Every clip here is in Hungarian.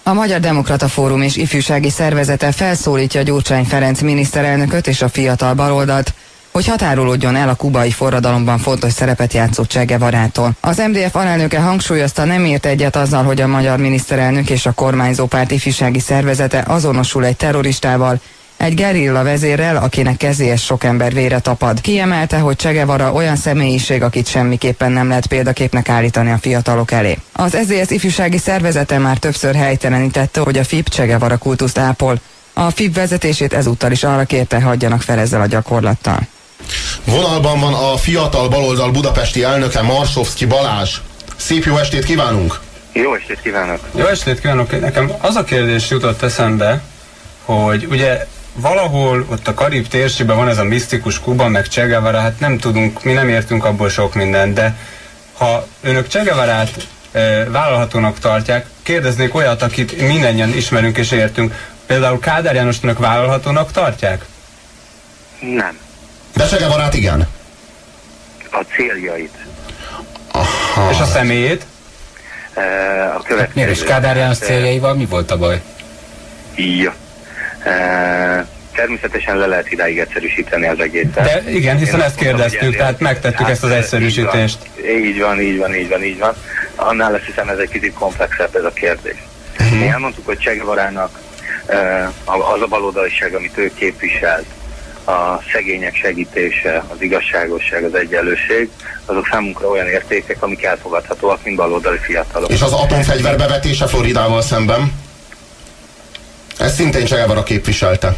A Magyar Demokrata Fórum és ifjúsági szervezete felszólítja Gyurcsány Ferenc miniszterelnököt és a fiatal baloldalt, hogy határolódjon el a kubai forradalomban fontos szerepet játszó Che Guevarától. Az MDF alelnöke hangsúlyozta, nem ért egyet azzal, hogy a magyar miniszterelnök és a kormányzó párt ifjúsági szervezete azonosul egy terroristával, egy gerilla vezérrel, akinek kezéhez sok ember vére tapad. Kiemelte, hogy Che Guevara olyan személyiség, akit semmiképpen nem lehet példaképnek állítani a fiatalok elé. Az SZDSZ ifjúsági szervezete már többször helytelenítette, hogy a FIP Che Guevara kultuszt ápol. A FIP vezetését ezúttal is arra kérte, hagyjanak fel ezzel a gyakorlattal. Vonalban van a fiatal baloldal budapesti elnöke, Marsovszky Balázs. Szép jó estét kívánunk! Jó estét kívánok! Jó estét kívánok! Nekem az a kérdés jutott eszembe, hogy ugye valahol ott a Karib térségben van ez a misztikus Kuba, meg Che Guevara, hát nem tudunk, mi nem értünk abból sok mindent, de ha önök Che Guevarát vállalhatónak tartják, kérdeznék olyat, akit mindannyian ismerünk és értünk. Például Kádár Jánost önök vállalhatónak tartják? Nem. De Che Guevarát igen? A céljait. Aha. És a személyét? A következő. És Kádár János céljaival mi volt a baj? Ja. Természetesen le lehet idáig egyszerűsíteni az egészet. De igen, hiszen ezt kérdeztük, tehát megtettük ezt az egyszerűsítést. Így van. Annál azt hiszem ez egy kicsit komplexebb ez a kérdés. Mi elmondtuk, hogy Che Guevarának az a baloldaliság, amit ő képviselt, a szegények segítése, az igazságosság, az egyenlőség, azok számunkra olyan értékek, amik elfogadhatóak, mint baloldali fiatalok. És az atomfegyver bevetése Floridával szemben? Ez szintén Che Guevara képviselte.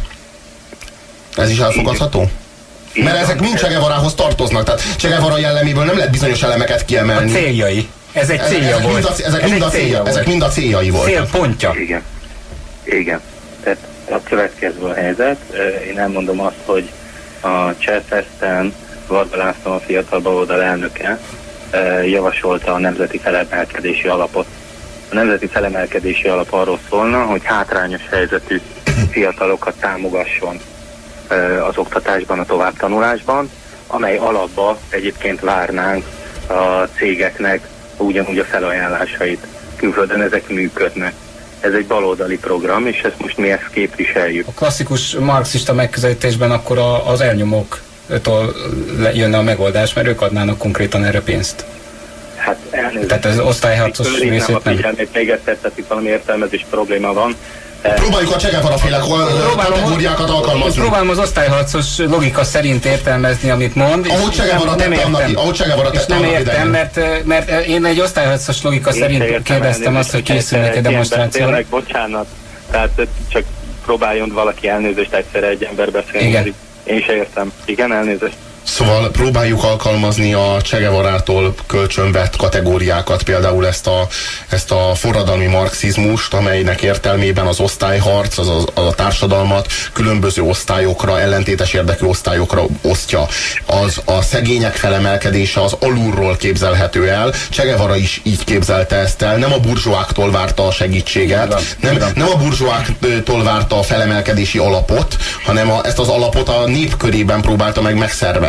Ez is elfogadható? Mert ezek mind Che Guevarához tartoznak, tehát Che Guevara jelleméből nem lehet bizonyos elemeket kiemelni. A céljai. Ez egy célja volt. Ezek mind a céljai voltak. Célpontja. Igen. Tehát a következő a helyzet. Én elmondom azt, hogy a Cseh-Festen Varga László, a fiatal baloldal elnöke javasolta a Nemzeti Felemelkedési Alapot. A Nemzeti Felemelkedési Alap arról szólna, hogy hátrányos helyzetű fiatalokat támogasson az oktatásban, a továbbtanulásban, amely alapba egyébként várnánk a cégeknek ugyanúgy a felajánlásait. Külföldön ezek működnek. Ez egy baloldali program, és ezt most mi ezt képviseljük. A klasszikus marxista megközelítésben akkor az elnyomóktól jönne a megoldás, mert ők adnának konkrétan erre pénzt. Hát elnézést. Tehát az osztályharcos részét nem. Még egyszer, tehát itt valami értelmezés probléma van. Próbáljuk a Che Guevara-féle kategóriákat alkalmazni. Próbálom az osztályharcos logika szerint értelmezni, amit mond. Ahogy Che Guevara tette nem értem, mert én egy osztályharcos logika szerint kérdeztem azt, hogy készülnek egy demonstrációra. Bocsánat, tehát csak próbáljon valaki elnézést egyszerre egy ember beszélni. Igen. Én se értem. Igen, elnézést. Szóval próbáljuk alkalmazni a Che Guevarától kölcsönvett kategóriákat, például ezt a forradalmi marxizmust, amelynek értelmében az osztályharc, az a társadalmat különböző osztályokra, ellentétes érdekű osztályokra osztja. A szegények felemelkedése az alulról képzelhető el. Che Guevara is így képzelte ezt el. Nem a burzsóáktól várta a segítséget, nem a burzsóáktól várta a felemelkedési alapot, hanem ezt az alapot a nép körében próbálta meg megszervezni.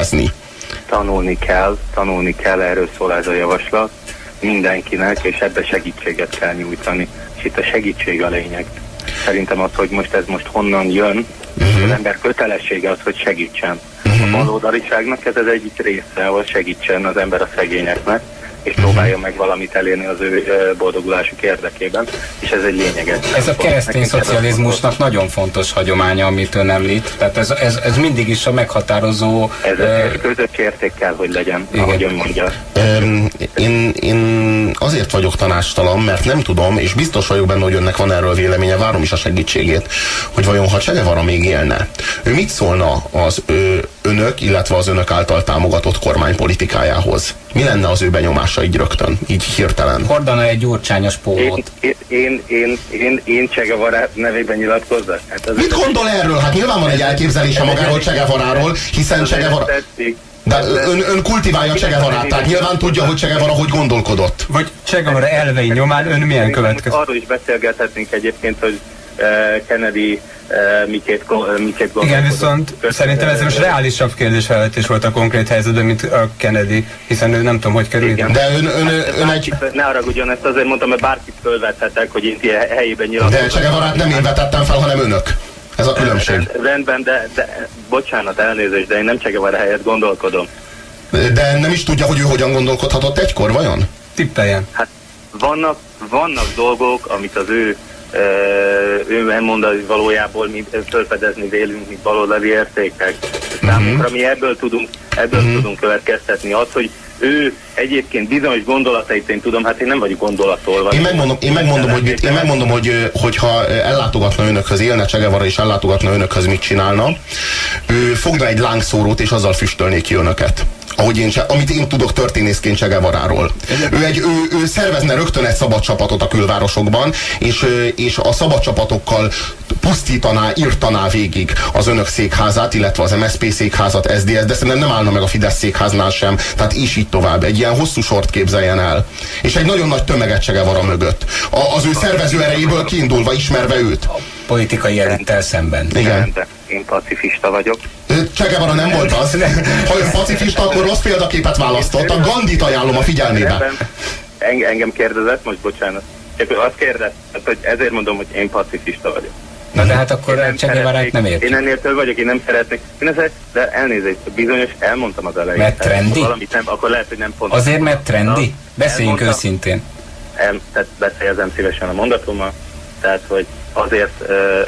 Tanulni kell, erről szól ez a javaslat mindenkinek, és ebbe segítséget kell nyújtani. És itt a segítség a lényeg. Szerintem az, hogy ez most honnan jön, az ember kötelessége az, hogy segítsen. A baloldaliságnak ez az egyik része, ahol segítsen az ember a szegényeknek, és próbálja meg valamit elérni az ő boldogulásuk érdekében, és ez egy lényeges. Ez a keresztény szocializmusnak nagyon fontos hagyománya, amit ön említ. Tehát ez mindig is a meghatározó... Ez a közös érték kell, hogy legyen, ahogy ön mondja. Én azért vagyok tanácstalan, mert nem tudom, és biztos vagyok benne, hogy önnek van erről véleménye, várom is a segítségét, hogy vajon ha Che Guevara még élne, ő mit szólna az önök, illetve az önök által támogatott kormánypolitikájához? Mi lenne az ő benyomása így rögtön, így hirtelen? Hordana egy gyurcsányos pólót. Én Che Guevara nevében nyilatkozzak? Hát mit gondol erről? Hát nyilván van egy elképzelése magáról Che Guevaráról, hiszen Che Guevara... De ön kultiválja Che Guevarát, tehát nyilván tudja, hogy Che Guevara hogy gondolkodott. Vagy Che Guevara elvei nyomán ön milyen következő? Arról is beszélgethetnénk egyébként, hogy Kennedy miként gondolkodott. Igen, viszont szerintem ez most reálisabb kérdésfelvetés volt a konkrét helyzetben, mint a Kennedy, hiszen ő nem tudom, hogy kerül ide. De ön egy... Ne haragudjon, ezt azért mondtam, mert bárkit fölvethetek, hogy én ilyen helyében nyilatkozom. De Che Guevarát nem én vetettem fel, hanem önök. Ez a különbség. Rendben, de bocsánat, elnézést, de én nem Che Guevara helyett gondolkodom. De nem is tudja, hogy ő hogyan gondolkodhatott egykor, vajon? Tippeljen. Hát vannak dolgok, amit az ő elmondani valójából mi felfedezni vélünk, mint baloldali értékek. Számunkra mi ebből tudunk következtetni. Az, hogy ő egyébként bizonyos gondolatait én tudom, hát én nem vagyok gondolatolva. Én megmondom, hogy ha ellátogatna önökhöz, élne Che Guevara és ellátogatna önökhöz, mit csinálna. Ő fogna egy lángszórót és azzal füstölné ki önöket. Amit én tudok történészként Che Guevaráról. Ő szervezne rögtön egy szabad csapatot a külvárosokban, és a szabad csapatokkal pusztítaná, írtaná végig az önök székházát, illetve az MSZP székházat, SZDSZ, de szerintem nem állna meg a Fidesz székháznál sem, tehát és így tovább. Egy ilyen hosszú sort képzeljen el. És egy nagyon nagy tömeget Che Guevara mögött. Az ő szervező erejéből kiindulva, ismerve őt. Politikai elittel szemben. Igen. Én pacifista vagyok. Che Guevara nem volt az. Ha ő pacifista, akkor rossz példaképet választott. A Gandhit ajánlom a figyelmébe. Engem kérdezett, most bocsánat. Csak azt kérdezett, hogy ezért mondom, hogy én pacifista vagyok. Na de hát akkor Che Guevarát nem értjük. Én ennél több vagyok, én nem szeretnék. De elnézést, bizonyos elmondtam az elején. Mert trendi? Valamit nem, akkor lehet, hogy nem pont. Azért, mert trendi? Beszéljünk őszintén. Tehát beszéljezem szívesen a mondatommal. Tehát, hogy azért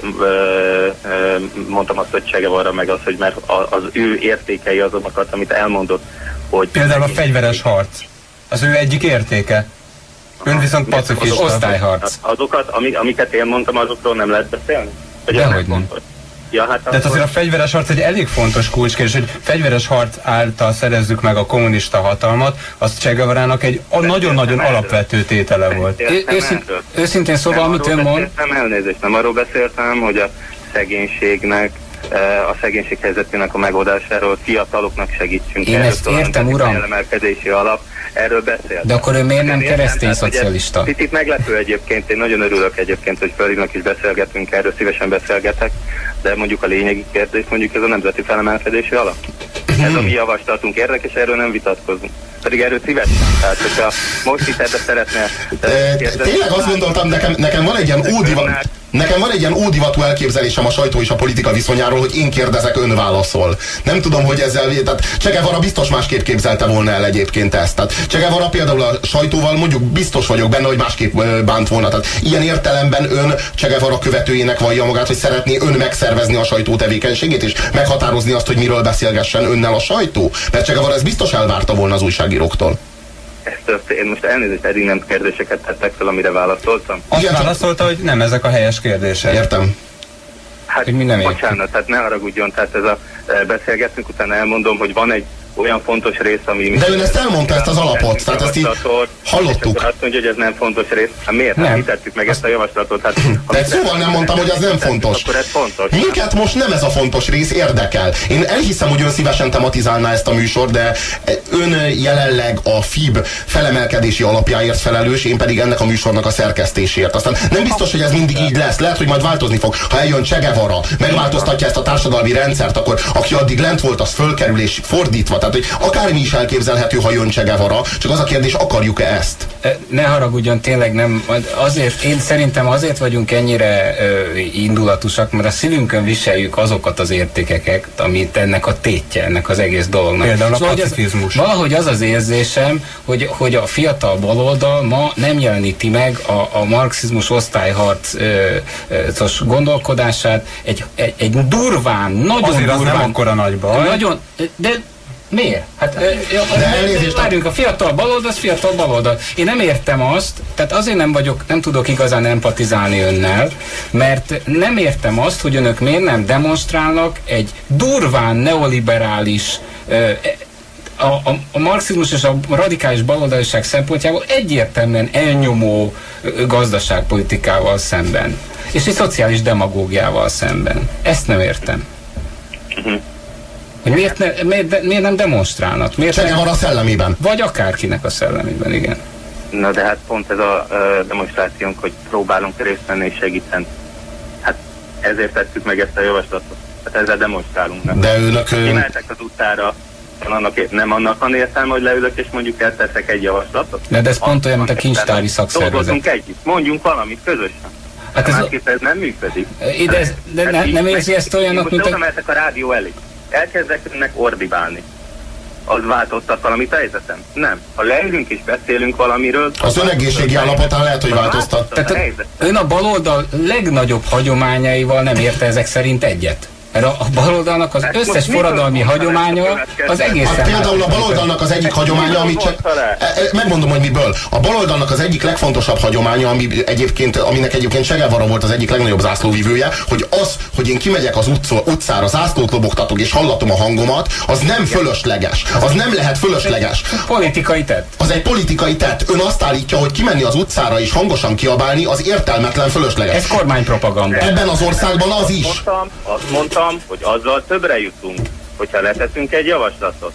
mondtam azt, hogy Che Guevara meg az, hogy mert az ő értékei azokat, amit elmondott, hogy... Például a fegyveres harc. Az ő egyik értéke. Ön viszont pacifista. Az osztályharc. Azokat, amiket én mondtam, azokról nem lehet beszélni? Dehogy nem. Ja, hát de azért a fegyveres harc egy elég fontos kulcskérdés, hogy fegyveres harc által szerezzük meg a kommunista hatalmat, az Che Guevarának egy nagyon-nagyon alapvető tétele volt. Őszintén szóval, amit ön mond... Nem arról beszéltem, hogy a szegénységnek, a szegénység helyzetének a megoldásáról fiataloknak segítsünk. Én ezt értem, uram. Emelkedési alap. Erről beszélt. De akkor ő miért nem keresztény szocialista? Picit meglepő egyébként, én nagyon örülök egyébként, hogy Földnek is beszélgetünk, erről szívesen beszélgetek, de mondjuk a lényegi kérdés, mondjuk ez a nemzeti felemelkedési alap. Ez a mi javaslatunk érdekes, erről nem vitatkozunk. Pedig erről szívesen. Tehát, hogyha most itt ebbe szeretne... Tényleg azt gondoltam, nekem van egy ilyen ódivatú elképzelésem a sajtó és a politika viszonyáról, hogy én kérdezek, ön válaszol. Nem tudom, hogy ezzel... Tehát Che Guevara biztos másképp képzelte volna el egyébként ezt. Tehát Che Guevara például a sajtóval mondjuk biztos vagyok benne, hogy másképp bánt volna. Tehát ilyen értelemben ön Che Guevara követőjének vallja magát, hogy szeretné ön megszervezni a sajtó tevékenységét, és meghatározni azt, hogy miről beszélgessen önnel a sajtó. Mert Che Guevara ezt biztos elvárta volna az újságíróktól. Én most elnézést, eddig nem kérdéseket tettek fel, amire válaszoltam. Azt válaszolta, hogy nem ezek a helyes kérdések. Értem. Hát bocsánat, tehát ne haragudjon, tehát ez a beszélgetünk, utána elmondom, hogy van egy olyan fontos rész, ami... De ön ezt elmondta, ezt az alapot, tehát ezt így hallottuk. Azt mondja, hogy ez nem fontos rész. Hát miért? Nem hitettük meg ezt a javaslatot. Hát, de szóval nem mondtam, hogy ez nem fontos. Akkor ez fontos. Minket most nem ez a fontos rész érdekel. Én elhiszem, hogy ön szívesen tematizálná ezt a műsor, de ön jelenleg a FIB felemelkedési alapjáért felelős, én pedig ennek a műsornak a szerkesztésért. Aztán nem biztos, hogy ez mindig így lesz. Lehet, hogy majd változni fog. Ha eljön Che Guevara, megváltoztatja ezt a társadalmi rendszert, akkor aki addig lent volt, az fölkerül és fordítva. Tehát, hogy akármi is elképzelhető, ha jön Che Guevara, csak az a kérdés, akarjuk-e ezt? Ne haragudjon, tényleg nem. Azért, én szerintem azért vagyunk ennyire indulatusak, mert a szívünkön viseljük azokat az értékeket, amit ennek a tétje, ennek az egész dolognak. Például a pacifizmus. Valahogy az az érzésem, hogy a fiatal baloldal ma nem jeleníti meg a marxizmus osztályharcos gondolkodását, egy durván, nagyon azért durván. Az nem akkora nagy baj. Nagyon, de miért? Hát várjunk, a fiatal baloldal, az fiatal baloldal. Én nem értem azt, tehát azért nem tudok igazán empatizálni önnel, mert nem értem azt, hogy önök miért nem demonstrálnak egy durván neoliberális a marxizmus és a radikális baloldaliság szempontjából egyértelműen elnyomó gazdaságpolitikával szemben. És egy szociális demagógiával szemben. Ezt nem értem. Hogy miért nem demonstrálnak? Che van a szellemében. Vagy akárkinek a szellemében, igen. Na de hát pont ez a demonstrációnk, hogy próbálunk részt venni és segíteni. ezért tettük meg ezt a javaslatot. Hát ezzel demonstrálunk. Nem? De önök... Kimeltek az utcára, nem annak van értelme, hogy leülök és mondjuk elteszek egy javaslatot. De ez pont olyan, mint a kincstári szakszervezet. Dolgozunk együtt, mondjunk valamit közösen. Hát ez nem működik. Nem érzi ezt olyanok, mint a... Most a rádió elé. Elkezdek önnek ordibálni. Az változtat valamit a helyzetem? Nem. Ha leülünk és beszélünk valamiről... Az ön egészségi állapotán lehet, hogy változtat. Tehát ön a baloldal legnagyobb hagyományaival nem érte ezek szerint egyet. Mert a baloldalnak az összes forradalmi hagyománya az egészen... Hát például a baloldalnak az egyik hagyománya, amit csak... Megmondom, hogy miből. A baloldalnak az egyik legfontosabb hagyománya, aminek egyébként Che Guevara volt az egyik legnagyobb zászlóvivője, hogy az, hogy én kimegyek az utcára, zászlót lobogtatok és hallatom a hangomat, az nem fölösleges. Az nem lehet fölösleges. Politikai tett. Az egy politikai tett. Ön azt állítja, hogy kimenni az utcára és hangosan kiabálni, az értelmetlen, fölösleges. Ez kormánypropaganda. Ebben az országban az is. Azt mondtam, hogy azzal többre jutunk, hogyha leteszünk egy javaslatot.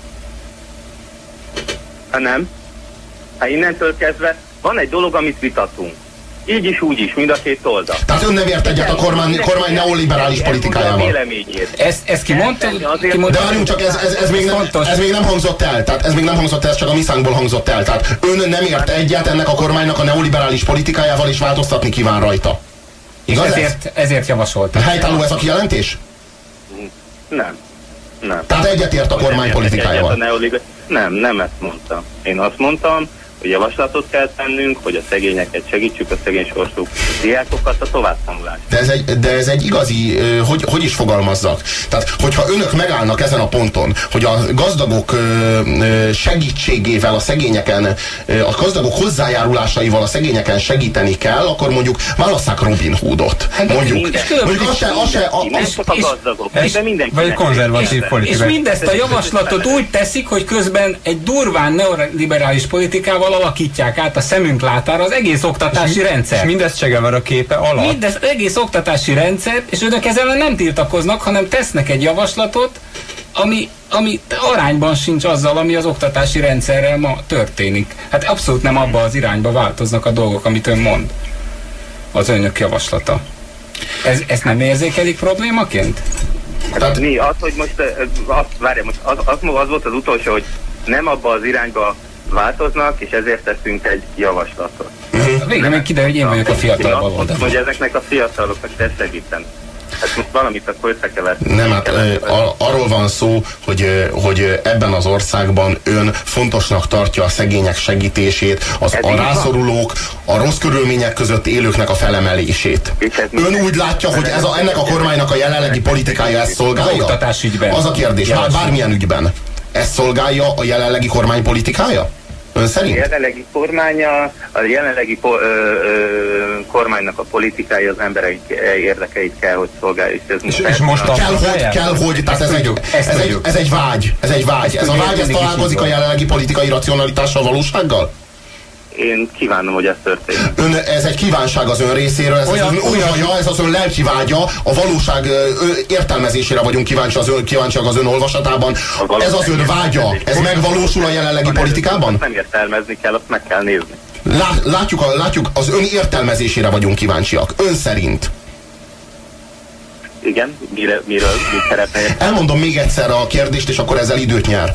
Ha nem, hát innentől kezdve van egy dolog, amit vitatunk. Így is, úgy is, mind a két oldal. Tehát ön nem ért egyet a kormány neoliberális politikájával. Ezt kimondta? De várjunk csak, ez még nem hangzott el. Tehát ez még nem hangzott el, ez csak a mi szánkból hangzott el. Tehát ön nem ért egyet ennek a kormánynak a neoliberális politikájával, és változtatni kíván rajta. Igaz ezért javasoltam. Helytálló ez a kijelentés? Nem. Tehát egyetért a kormány politikájával? Nem ezt mondtam. Én azt mondtam, hogy javaslatot kell tennünk, hogy a szegényeket segítsük, a szegény sorsú diákokat a továbbtanulást. De ez egy igazi, hogy is fogalmazzak? Tehát, hogyha önök megállnak ezen a ponton, hogy a gazdagok segítségével a szegényeken, a gazdagok hozzájárulásaival a szegényeken segíteni kell, akkor mondjuk válasszák Robin Hoodot. Mondjuk az se a gazdagok, de mindenki. Vagy konzervatív politikai. És mindezt a javaslatot úgy teszik, hogy közben egy durván neoliberális politikával alakítják át a szemünk látára az egész oktatási rendszer. És mindezt Che Guevara képe alatt. Mindez egész oktatási rendszer, és önök ezzel nem tiltakoznak, hanem tesznek egy javaslatot, ami arányban sincs azzal, ami az oktatási rendszerrel ma történik. Hát abszolút nem abba az irányba változnak a dolgok, amit ön mond. Az önök javaslata. Ezt nem érzékelik problémaként? Hát mi? Az, hogy most, az volt az utolsó, hogy nem abba az irányba változnak, és ezért teszünk egy javaslatot. Végre még kiderül, hogy én vagyok a fiatal baloldal. Hogy ezeknek a fiataloknak kell segíteni. Hát most valamit akkor összekevertünk. Nem, hát arról van szó, hogy ebben az országban ön fontosnak tartja a szegények segítését, a rászorulók, a rossz körülmények között élőknek a felemelését. Ön úgy látja, hogy ennek a kormánynak a jelenlegi politikája ezt szolgálja? Az oktatásügyben. Az a kérdés, bármilyen ügyben. Ezt szolgálja a jelenlegi kormány politikája? Ön szerint? A jelenlegi kormánynak a politikája az emberek érdekeit kell, hogy szolgálja. És most kell, hogy, tehát ez egy vágy. Ez egy vágy. Ez a vágy, ez találkozik a jelenlegi politikai racionalitással, valósággal? Én kívánom, hogy ez történik. Ez egy kívánság az ön részéről, ez az ön lelki vágya, a valóság értelmezésére vagyunk kíváncsiak az ön olvasatában. Ez az ön vágya, ez megvalósul a jelenlegi politikában? Nem értelmezni kell, azt meg kell nézni. Látjuk, az ön értelmezésére vagyunk kíváncsiak. Ön szerint. Igen, mit szeretne? Elmondom még egyszer a kérdést, és akkor ezzel időt nyer.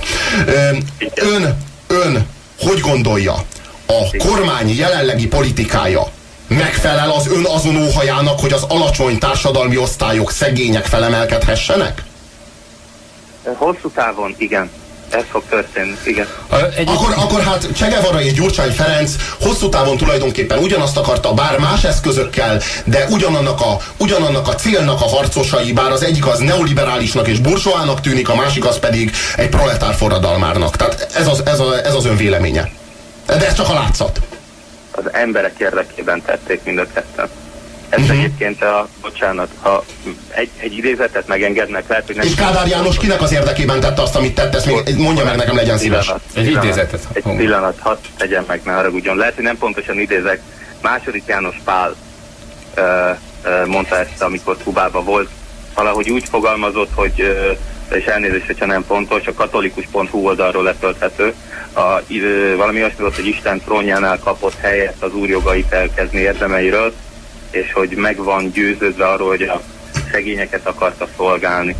Ön hogy gondolja? A kormány jelenlegi politikája megfelel az ön azon óhajának, hogy az alacsony társadalmi osztályok, szegények felemelkedhessenek? Hosszú távon, igen. Ez fog történni, igen. Akkor hát Che Guevara és Gyurcsány Ferenc hosszú távon tulajdonképpen ugyanazt akarta, bár más eszközökkel, de ugyanannak a célnak a harcosai, bár az egyik az neoliberálisnak és burzsóának tűnik, a másik az pedig egy proletár forradalmárnak. Tehát ez az ön véleménye. De ez csak a látszat. Az emberek érdekében tették mind a ketten. Ez egyébként bocsánat, ha egy idézetet megengednek, lehet, hogy nem... És Kádár János kinek az érdekében tette azt, amit tett? Ezt még mondja meg nekem, legyen szíves. Egy idézetet. Egy pillanat, hadd tegyen meg, ne haragudjon. Lehet, hogy nem pontosan idézek. II. János Pál mondta ezt, amikor Kubában volt. Valahogy úgy fogalmazott, hogy és elnézést, hogyha nem pontos, a katolikus.hu oldalról letölthető. Valami azt mondott, hogy Isten trónjánál kapott helyet az úr jogait elkezdni érdemeiről. és hogy meg van győződve arról, hogy a szegényeket akarta szolgálni.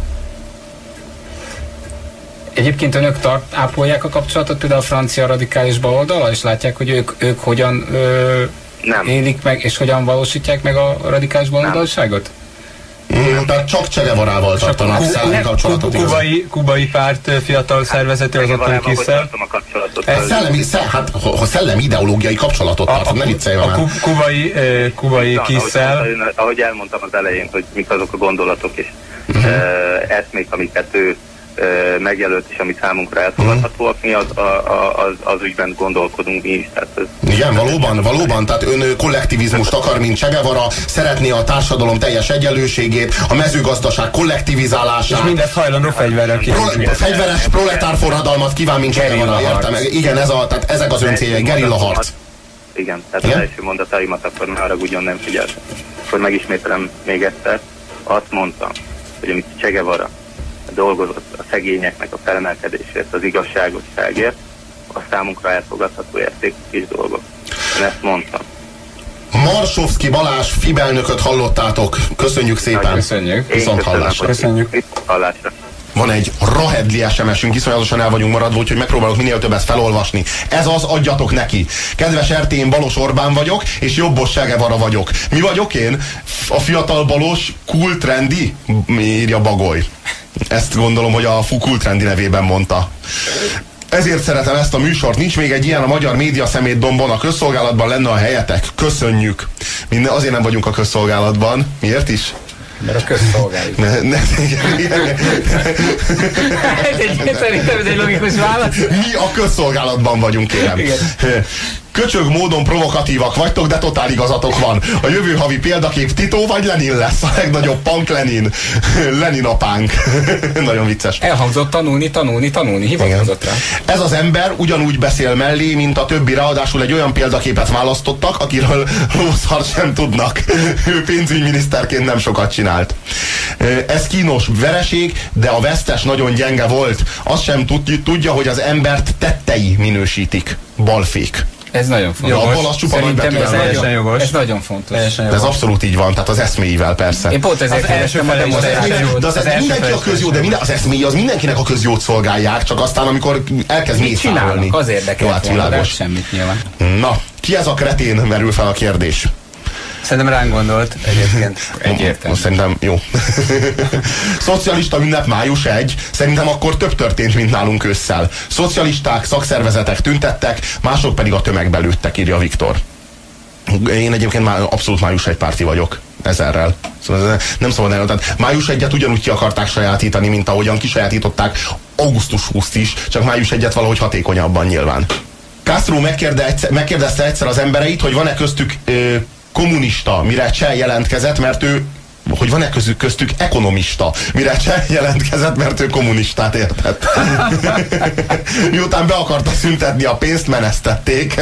Egyébként önök ápolják a kapcsolatot például a francia radikális baloldallal, és látják, hogy ők hogyan élik meg, és hogyan valósítják meg a radikális baloldalságot? Tehát csak Che Guevarával tartanak szellemi kapcsolatot. Kubai párt fiatal szervezeti az otthon Kisszel. Hát, ha szellemi ideológiai kapcsolatot tart, nem viccelj már. A kubai Kisszel. Ahogy elmondtam az elején, hogy mik azok a gondolatok és eszmék, amiket ő megjelölt, és ami számunkra elfogadhatóak, mi az ügyben gondolkodunk mi is. Igen, valóban, tehát ön kollektivizmust akar, mint Che Guevara, szeretné a társadalom teljes egyenlőségét, a mezőgazdaság kollektivizálását. És mindezt hajlandó fegyverrel fegyveres proletár forradalmat kíván, mint Che Guevara, értem? Igen, tehát ezek az ön céljai, gerilla harc. Igen, tehát az első mondataimat akkor ne haragudjon, nem figyeltem. Akkor megismételem még egyszer, azt mondtam, hogy amit Che Guevara dolgozott a szegényeknek a felemelkedésért, az igazságosságért, a számunkra elfogadható értékű kis dolgok. Én ezt mondtam. Marsovszki Balázs Fibelnököt hallottátok. Köszönjük szépen. Köszönjük. Viszont hallásra. Köszönjük. Hallásra. Van egy rahedli SMS-ünk, iszonyatosan el vagyunk maradva, úgyhogy megpróbálok minél többet felolvasni. Ez az, adjatok neki. Kedves RT, én Balos Orbán vagyok, és jobbos Che Guevara vagyok. Mi vagyok én? A fiatal Balos cool trendy? Írja Bagoly. Ezt gondolom, hogy a cool trendy nevében mondta. Ezért szeretem ezt a műsort. Nincs még egy ilyen a magyar média szemétdombon. A közszolgálatban lenne a helyetek. Köszönjük. Azért nem vagyunk a közszolgálatban. Miért is? Mert a közszolgáljuk. Szerintem ez egy logikus válasz. Mi a közszolgálatban vagyunk, kérem. Köcsög módon provokatívak vagytok, de totál igazatok van. A jövő havi példakép Tito vagy Lenin lesz. A legnagyobb punk Lenin. Lenin apánk. Nagyon vicces. Elhangzott tanulni. Hivatkozott rá. Ez az ember ugyanúgy beszél mellé, mint a többi, ráadásul egy olyan példaképet választottak, akiről lószart sem tudnak. Ő pénzügyminiszterként nem sokat csinált. Ez kínos vereség, de a vesztes nagyon gyenge volt. Azt sem tudja, hogy az embert tettei minősítik. Balfék. Ez nagyon fontos. Szerintem ez nagyon fontos. Ez abszolút így van, tehát az eszméivel persze. Én pont ezért kérdeztem a demonstrációt. De az mindenki a közjó, de az eszméi az mindenkinek a közjót szolgálják, csak aztán amikor elkezd mészárolni. Az érdekelt volna, de semmit nyilván. Na, ki ez a kretén, merül fel a kérdés. Szerintem ránk gondolt egyébként. Egyértelmű. Szerintem jó. Szocialista ünnep május 1. Szerintem akkor több történt, mint nálunk ősszel. Szocialisták, szakszervezetek tüntettek, mások pedig a tömegbe lőttek, írja Viktor. Én egyébként már abszolút május 1 párti vagyok. Ezerrel. Szóval nem szabad el. Tehát május 1-et ugyanúgy ki akarták sajátítani, mint ahogyan kisajátították augusztus 20-t is, csak május 1-et valahogy hatékonyabban nyilván. Castro megkérdezte egyszer az embereit, hogy van-e köztük kommunista, mire Che jelentkezett, mert ő, hogy van-e köztük ekonomista, mire Che jelentkezett, mert ő kommunistát értett. Miután be akarta szüntetni a pénzt, menesztették.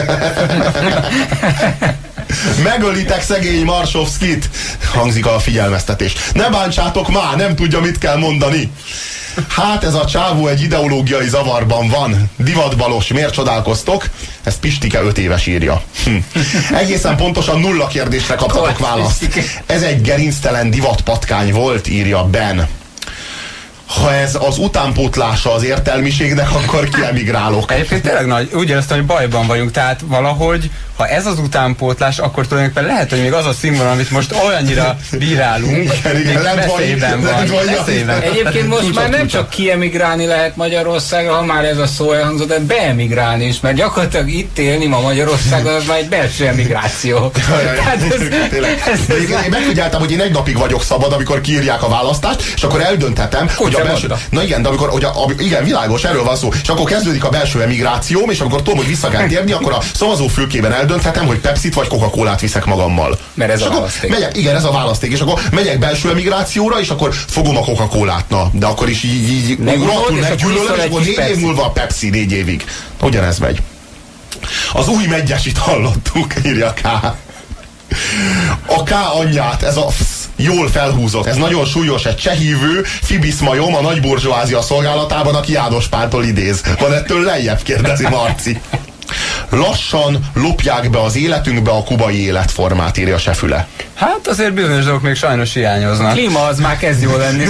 Megölitek szegény Marsovszkit, hangzik a figyelmeztetés. Ne bántsátok már, nem tudja, mit kell mondani. Hát ez a csávó egy ideológiai zavarban van. Divatbalos, miért csodálkoztok? Ezt Pistike 5 éves írja. Egészen pontosan 0 kérdésre kaptatok választ. Ez egy gerinctelen divatpatkány volt, írja Ben. Ha ez az utánpótlása az értelmiségnek, akkor kiemigrálok. Egyébként tényleg nagy, úgy éreztem, hogy bajban vagyunk, tehát valahogy, ha ez az utánpótlás, akkor tulajdonképpen lehet, hogy még az a színvonal, amit most olyannyira bírálunk, veszélyben van. Egyébként most már nem csak kiemigrálni lehet Magyarországra, ha már ez a szó elhangzott, de beemigrálni is, mert gyakorlatilag itt élni ma Magyarországon, az már egy belső emigráció. Én megfigyeltem, hogy én egy napig vagyok szabad, amikor kiírják a választást, és akkor eldönthetem, hogy a belső... Na igen, de amikor, igen, világos, erről van szó, és akkor kezdődik a belső emigrációm, és amikor tudom, hogy vissza kell térni, akkor a szavazófülkében eldönthetem, hogy Pepsit vagy Coca-Colát viszek magammal. Mert ez a választék. Igen, ez a választék, és akkor megyek belső emigrációra, és akkor fogom a Coca-Colát, na, de akkor is így rohadtul meggyűlölöm, és akkor 4 év múlva a Pepsi 4 évig. Ugyanez megy. Az új Medgyesit hallottuk, írja K. A K anyját, ez a jól felhúzott. Ez nagyon súlyos, egy csehívő fibiszmajom a nagy burzsóázia szolgálatában, aki János Páltól idéz. Van ettől lejjebb, kérdezi Marci. Lassan lopják be az életünkbe a kubai életformát, írja Sefüle. Hát azért bizonyos dolgok még sajnos hiányoznak. Klíma az már kezd jól lenni.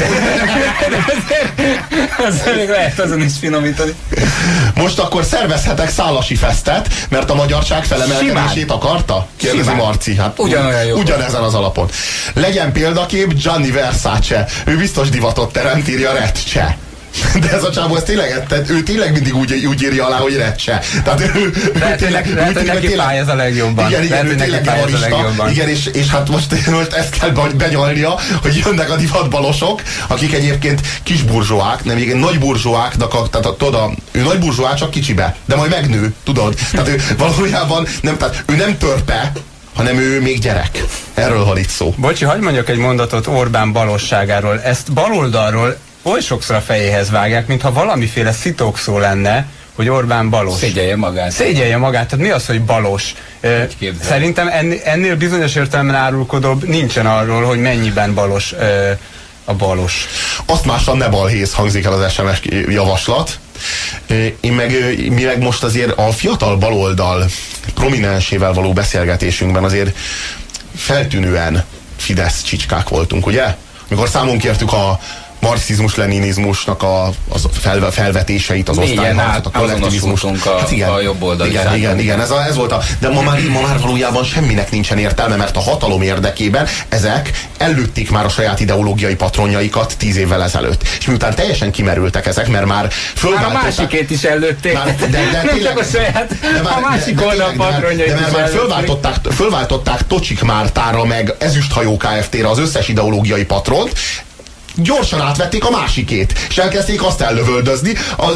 Azért még lehet azon is finomítani. Most akkor szervezhetek szálasi fesztet, mert a magyarság felemelkedését akarta? Kérdezi Marci. Hát ugyanolyan jó. Ugyanezen az alapon. Legyen példakép Gianni Versace. Ő biztos divatot teremt, írja Recce. De ez a csávó, ő tényleg mindig úgy írja alá, hogy Recce. Tehát ő lehet, hogy neki pályáz a legjobban. Igen, ő tényleg gavarista. Igen, és hát most ezt kell benyalnia, hogy jönnek a divatbalosok, akik egyébként kis burzsóák, nem igen, nagy burzsóáknak, tehát ő nagy burzsóá, csak kicsibe, de majd megnő, tudod? Tehát ő valójában tehát ő nem törpe, hanem ő még gyerek. Erről van itt szó. Bocsi, hagyj mondjak egy mondatot Orbán balosságáról. Ezt baloldalról oly sokszor a fejéhez vágják, mintha valamiféle szitokszó lenne, hogy Orbán balos. Szégyelje magát. Szégyelje magát. Tehát mi az, hogy balos? Szerintem ennél bizonyos értelemben árulkodóbb nincsen arról, hogy mennyiben balos a balos. Azt mással ne balhéz, hangzik el az SMS javaslat. Mi meg most azért a fiatal baloldal prominensével való beszélgetésünkben azért feltűnően Fidesz csicskák voltunk, ugye? Mikor számon kértük a marxizmus-leninizmusnak a felvetéseit, az osztályharcot, a kollektivizmus. Hát igen, a jobb oldali. Igen, ez volt de ma már valójában semminek nincsen értelme, mert a hatalom érdekében ezek ellőtték már a saját ideológiai patronjaikat 10 évvel ezelőtt. És miután teljesen kimerültek ezek, mert már fölváltották... Már a másikét is ellőtték. Nem csak a saját, a másik oldal patronjait is ellőtték. Fölváltották Tocsik Mártára meg Ezüsthajó Kft-re az összes ideológiai patront, gyorsan átvették a másikét, és elkezdték azt ellövöldözni.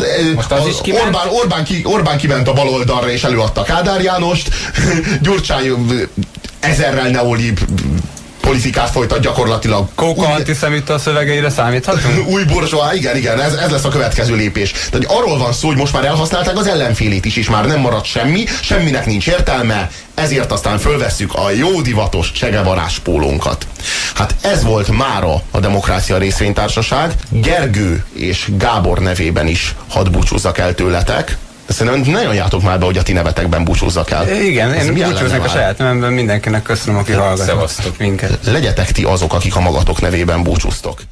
Orbán kiment a baloldalra, és előadta Kádár Jánost, Gyurcsány ezerrel neolib politikát folytat gyakorlatilag. Kóka antiszemita szövegeire számíthatunk? Új burzsóá, igen, ez lesz a következő lépés. Tehát arról van szó, hogy most már elhasználták az ellenfélét is, és már nem maradt semminek nincs értelme, ezért aztán fölvesszük a jó divatos Che Guevarás pólónkat. Hát ez volt mára a Demokrácia Részvénytársaság. Gergő és Gábor nevében is hadd búcsúzzak el tőletek. De szerintem ne nyomjátok már be, hogy a ti nevetekben búcsúzzak el. Igen, én búcsúznék a saját nevemben, mindenkinek köszönöm, aki hallgatott minket. Legyetek ti azok, akik a magatok nevében búcsúztok.